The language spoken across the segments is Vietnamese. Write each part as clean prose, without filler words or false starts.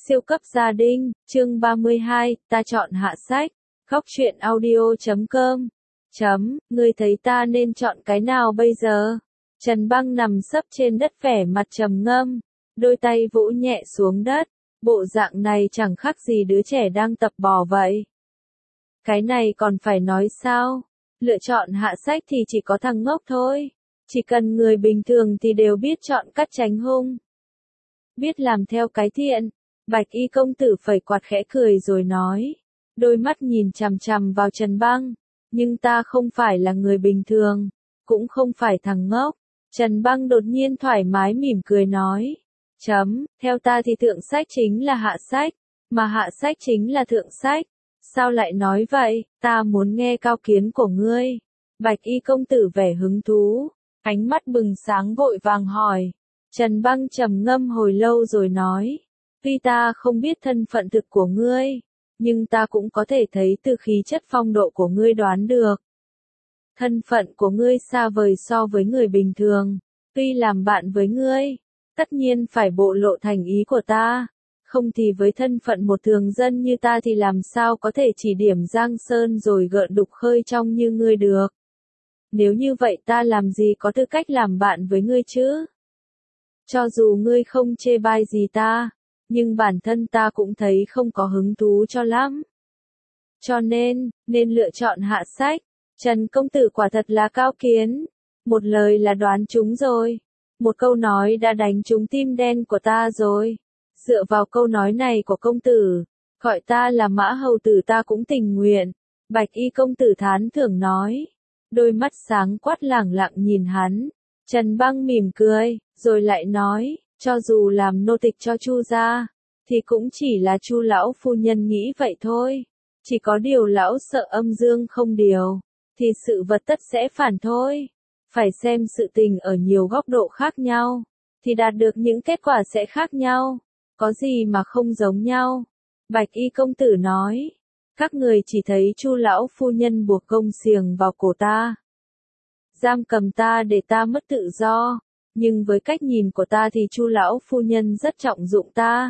Siêu cấp gia đình, chương 32, ta chọn hạ sách. Góc truyện audio.com. Ngươi thấy ta nên chọn cái nào bây giờ? Trần Băng nằm sấp trên đất vẻ mặt trầm ngâm, đôi tay vỗ nhẹ xuống đất, bộ dạng này chẳng khác gì đứa trẻ đang tập bò vậy. Cái này còn phải nói sao? Lựa chọn hạ sách thì chỉ có thằng ngốc thôi. Chỉ cần người bình thường thì đều biết chọn cách tránh hung, biết làm theo cái thiện. Bạch y công tử phẩy quạt khẽ cười rồi nói, đôi mắt nhìn chằm chằm vào Trần Băng, nhưng ta không phải là người bình thường, cũng không phải thằng ngốc. Trần Băng đột nhiên thoải mái mỉm cười nói, theo ta thì thượng sách chính là hạ sách, mà hạ sách chính là thượng sách. Sao lại nói vậy? Ta muốn nghe cao kiến của ngươi. Bạch y công tử vẻ hứng thú, ánh mắt bừng sáng vội vàng hỏi. Trần Băng trầm ngâm hồi lâu rồi nói, tuy ta không biết thân phận thực của ngươi, nhưng ta cũng có thể thấy từ khí chất phong độ của ngươi đoán được. Thân phận của ngươi xa vời so với người bình thường, tuy làm bạn với ngươi, tất nhiên phải bộ lộ thành ý của ta, không thì với thân phận một thường dân như ta thì làm sao có thể chỉ điểm giang sơn rồi gợn đục khơi trong như ngươi được. Nếu như vậy ta làm gì có tư cách làm bạn với ngươi chứ? Cho dù ngươi không chê bai gì ta, nhưng bản thân ta cũng thấy không có hứng thú cho lắm. Cho nên lựa chọn hạ sách. Trần công tử quả thật là cao kiến. Một lời là đoán trúng rồi. Một câu nói đã đánh trúng tim đen của ta rồi. Dựa vào câu nói này của công tử, gọi ta là Mã Hầu Tử ta cũng tình nguyện. Bạch y công tử thán thưởng nói. Đôi mắt sáng quát lẳng lặng nhìn hắn. Trần Băng mỉm cười, rồi lại nói, cho dù làm nô tịch cho Chu gia, thì cũng chỉ là Chu lão phu nhân nghĩ vậy thôi. Chỉ có điều lão sợ âm dương không điều, thì sự vật tất sẽ phản thôi. Phải xem sự tình ở nhiều góc độ khác nhau, thì đạt được những kết quả sẽ khác nhau. Có gì mà không giống nhau? Bạch y công tử nói, các người chỉ thấy Chu lão phu nhân buộc gông xiềng vào cổ ta, giam cầm ta để ta mất tự do, nhưng với cách nhìn của ta thì Chu lão phu nhân rất trọng dụng ta.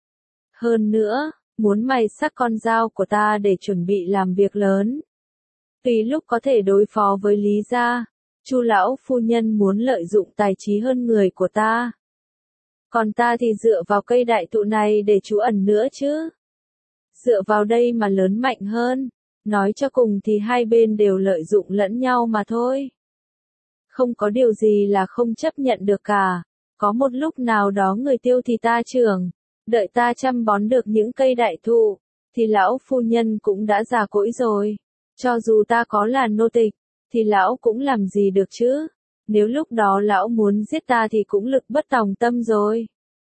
Hơn nữa, muốn mài sắc con dao của ta để chuẩn bị làm việc lớn. Tùy lúc có thể đối phó với Lý gia, Chu lão phu nhân muốn lợi dụng tài trí hơn người của ta. Còn ta thì dựa vào cây đại thụ này để trú ẩn nữa chứ. Dựa vào đây mà lớn mạnh hơn, nói cho cùng thì hai bên đều lợi dụng lẫn nhau mà thôi. Không có điều gì là không chấp nhận được cả. Có một lúc nào đó người tiêu thì ta trưởng, đợi ta chăm bón được những cây đại thụ, thì lão phu nhân cũng đã già cỗi rồi. Cho dù ta có là nô tịch, thì lão cũng làm gì được chứ? Nếu lúc đó lão muốn giết ta thì cũng lực bất tòng tâm rồi.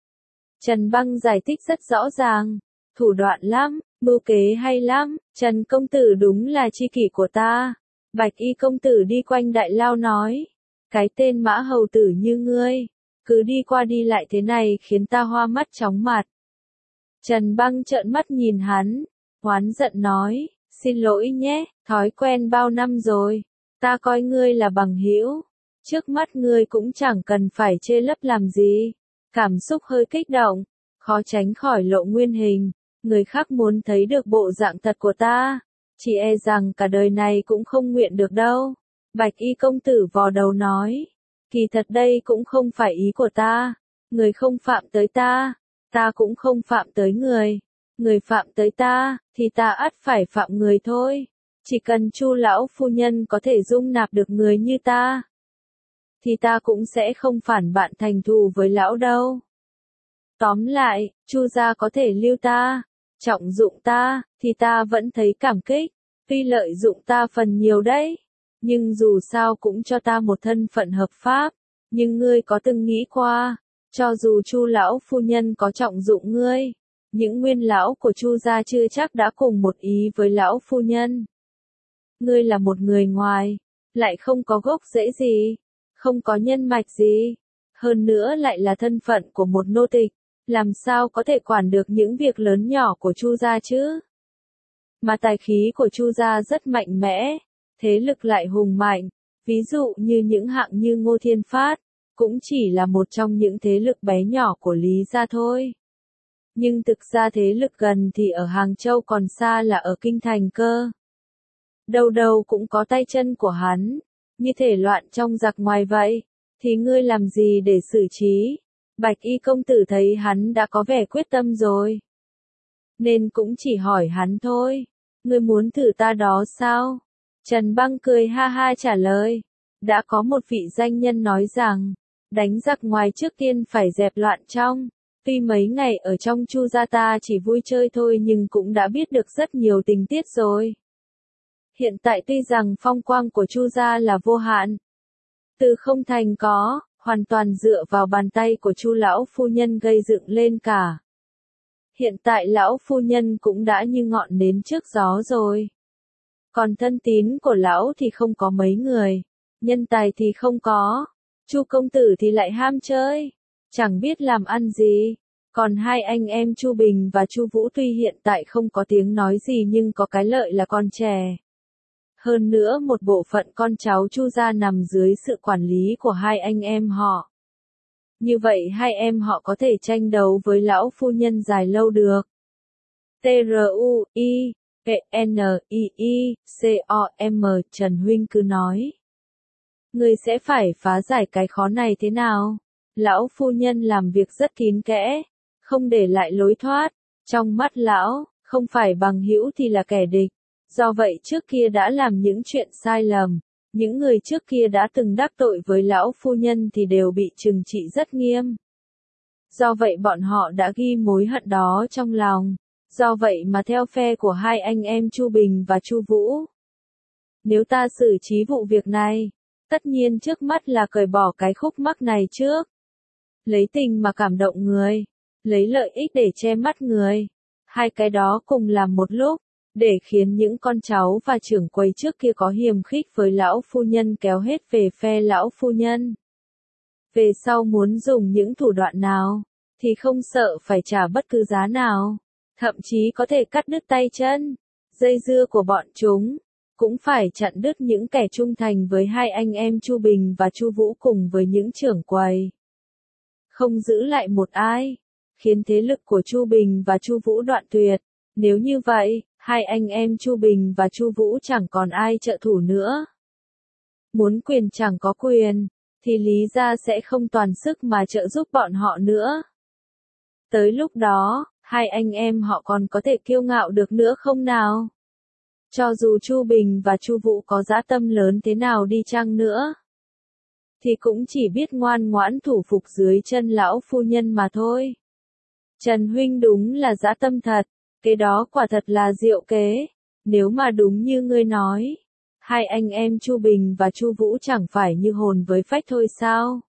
Trần Băng giải thích rất rõ ràng, thủ đoạn lắm, mưu kế hay lắm, Trần công tử đúng là tri kỷ của ta. Bạch y công tử đi quanh đại lao nói, cái tên Mã Hầu Tử như ngươi, cứ đi qua đi lại thế này khiến ta hoa mắt chóng mặt. Trần Băng trợn mắt nhìn hắn, oán giận nói, xin lỗi nhé, thói quen bao năm rồi, ta coi ngươi là bằng hữu, trước mắt ngươi cũng chẳng cần phải chê lấp làm gì. Cảm xúc hơi kích động, khó tránh khỏi lộ nguyên hình, người khác muốn thấy được bộ dạng thật của ta, chỉ e rằng cả đời này cũng không nguyện được đâu. Bạch y công tử vò đầu nói, kỳ thật đây cũng không phải ý của ta, người không phạm tới ta, ta cũng không phạm tới người, người phạm tới ta, thì ta ắt phải phạm người thôi, chỉ cần Chu lão phu nhân có thể dung nạp được người như ta, thì ta cũng sẽ không phản bạn thành thù với lão đâu. Tóm lại, Chu gia có thể lưu ta, trọng dụng ta, thì ta vẫn thấy cảm kích, tuy lợi dụng ta phần nhiều đấy, nhưng dù sao cũng cho ta một thân phận hợp pháp. Nhưng ngươi có từng nghĩ qua, cho dù Chu lão phu nhân có trọng dụng ngươi, những nguyên lão của Chu gia chưa chắc đã cùng một ý với lão phu nhân. Ngươi là một người ngoài, lại không có gốc rễ gì, không có nhân mạch gì, hơn nữa lại là thân phận của một nô tịch, làm sao có thể quản được những việc lớn nhỏ của Chu gia chứ? Mà tài khí của Chu gia rất mạnh mẽ, thế lực lại hùng mạnh, ví dụ như những hạng như Ngô Thiên Phát, cũng chỉ là một trong những thế lực bé nhỏ của Lý gia thôi. Nhưng thực ra thế lực gần thì ở Hàng Châu còn xa là ở Kinh Thành cơ. Đâu đâu cũng có tay chân của hắn, như thể loạn trong giặc ngoài vậy, thì ngươi làm gì để xử trí? Bạch y công tử thấy hắn đã có vẻ quyết tâm rồi, nên cũng chỉ hỏi hắn thôi, ngươi muốn thử ta đó sao? Trần Băng cười ha ha trả lời, đã có một vị danh nhân nói rằng, đánh giặc ngoài trước tiên phải dẹp loạn trong. Tuy mấy ngày ở trong Chu gia ta chỉ vui chơi thôi nhưng cũng đã biết được rất nhiều tình tiết rồi. Hiện tại tuy rằng phong quang của Chu gia là vô hạn, từ không thành có, hoàn toàn dựa vào bàn tay của Chu lão phu nhân gây dựng lên cả. Hiện tại lão phu nhân cũng đã như ngọn nến trước gió rồi. Còn thân tín của lão thì không có mấy người, nhân tài thì không có, Chu công tử thì lại ham chơi, chẳng biết làm ăn gì. Còn hai anh em Chu Bình và Chu Vũ tuy hiện tại không có tiếng nói gì nhưng có cái lợi là còn trẻ. Hơn nữa một bộ phận con cháu Chu gia nằm dưới sự quản lý của hai anh em họ. Như vậy hai em họ có thể tranh đấu với lão phu nhân dài lâu được. T-R-U-I-P-N-I-I-C-O-M Trần Huynh cứ nói. Ngươi sẽ phải phá giải cái khó này thế nào? Lão phu nhân làm việc rất kín kẽ, không để lại lối thoát. Trong mắt lão, không phải bằng hữu thì là kẻ địch. Do vậy trước kia đã làm những chuyện sai lầm. Những người trước kia đã từng đắc tội với lão phu nhân thì đều bị trừng trị rất nghiêm. Do vậy bọn họ đã ghi mối hận đó trong lòng. Do vậy mà theo phe của hai anh em Chu Bình và Chu Vũ. Nếu ta xử trí vụ việc này, tất nhiên trước mắt là cởi bỏ cái khúc mắc này trước. Lấy tình mà cảm động người, lấy lợi ích để che mắt người. Hai cái đó cùng làm một lúc, để khiến những con cháu và trưởng quầy trước kia có hiềm khích với lão phu nhân kéo hết về phe lão phu nhân. Về sau muốn dùng những thủ đoạn nào, thì không sợ phải trả bất cứ giá nào, thậm chí có thể cắt đứt tay chân, dây dưa của bọn chúng, cũng phải chặn đứt những kẻ trung thành với hai anh em Chu Bình và Chu Vũ cùng với những trưởng quầy. Không giữ lại một ai, khiến thế lực của Chu Bình và Chu Vũ đoạn tuyệt. Nếu như vậy, hai anh em Chu Bình và Chu Vũ chẳng còn ai trợ thủ nữa. Muốn quyền chẳng có quyền, thì Lý gia sẽ không toàn sức mà trợ giúp bọn họ nữa. Tới lúc đó, hai anh em họ còn có thể kiêu ngạo được nữa không nào? Cho dù Chu Bình và Chu Vũ có dã tâm lớn thế nào đi chăng nữa, thì cũng chỉ biết ngoan ngoãn thủ phục dưới chân lão phu nhân mà thôi. Trần Huynh đúng là dã tâm thật, cái đó quả thật là diệu kế, nếu mà đúng như ngươi nói, hai anh em Chu Bình và Chu Vũ chẳng phải như hồn với phách thôi sao?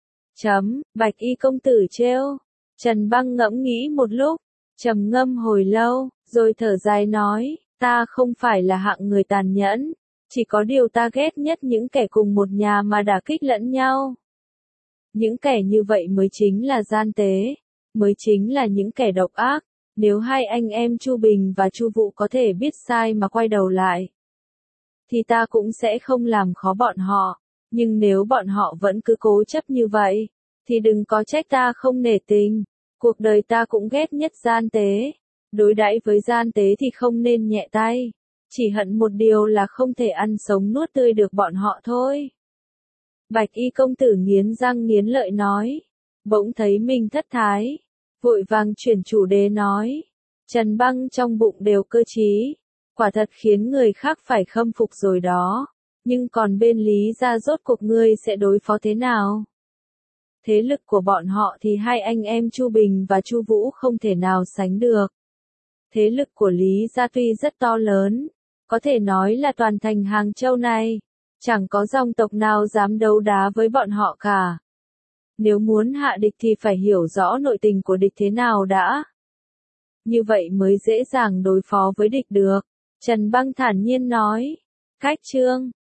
Bạch y công tử trêu. Trần Băng ngẫm nghĩ một lúc, trầm ngâm hồi lâu, rồi thở dài nói, ta không phải là hạng người tàn nhẫn, chỉ có điều ta ghét nhất những kẻ cùng một nhà mà đả kích lẫn nhau. Những kẻ như vậy mới chính là gian tế, mới chính là những kẻ độc ác. Nếu hai anh em Chu Bình và Chu Vũ có thể biết sai mà quay đầu lại, thì ta cũng sẽ không làm khó bọn họ. Nhưng nếu bọn họ vẫn cứ cố chấp như vậy, thì đừng có trách ta không nể tình. Cuộc đời ta cũng ghét nhất gian tế. Đối đãi với gian tế thì không nên nhẹ tay. Chỉ hận một điều là không thể ăn sống nuốt tươi được bọn họ thôi. Bạch y công tử nghiến răng nghiến lợi nói. Bỗng thấy mình thất thái. Vội vàng chuyển chủ đề nói. Trần Băng trong bụng đều cơ trí. Quả thật khiến người khác phải khâm phục rồi đó. Nhưng còn bên Lý gia rốt cuộc ngươi sẽ đối phó thế nào? Thế lực của bọn họ thì hai anh em Chu Bình và Chu Vũ không thể nào sánh được. Thế lực của Lý gia tuy rất to lớn, có thể nói là toàn thành Hàng Châu này, chẳng có dòng tộc nào dám đấu đá với bọn họ cả. Nếu muốn hạ địch thì phải hiểu rõ nội tình của địch thế nào đã. Như vậy mới dễ dàng đối phó với địch được. Trần Băng thản nhiên nói. Khách chương.